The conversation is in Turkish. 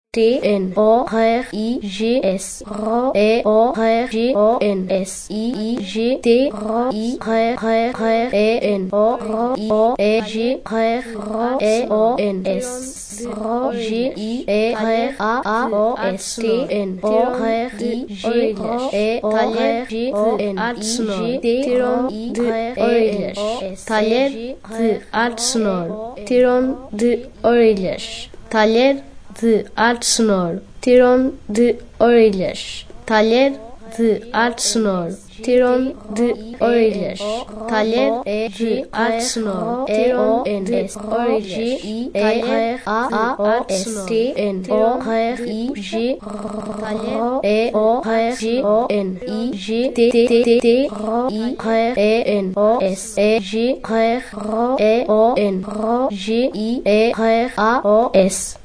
T N O R I G S R E O R G O N S I G T R I R E N O R I O E G R E O N S R G I E R A O S T N O R I G E O R G O N I G Tiron de Orilers Taler de Arsenal Tiron de Orilers Taler de Arsenal Tiron de Orilers Taler de Arsenal Tiron de Orilers Taler de Arsenal Tiron de Orilers E A O S T N O R I G Taler E O R G O N I G T T T R I R E N O S E G R E O N R G I E R A O S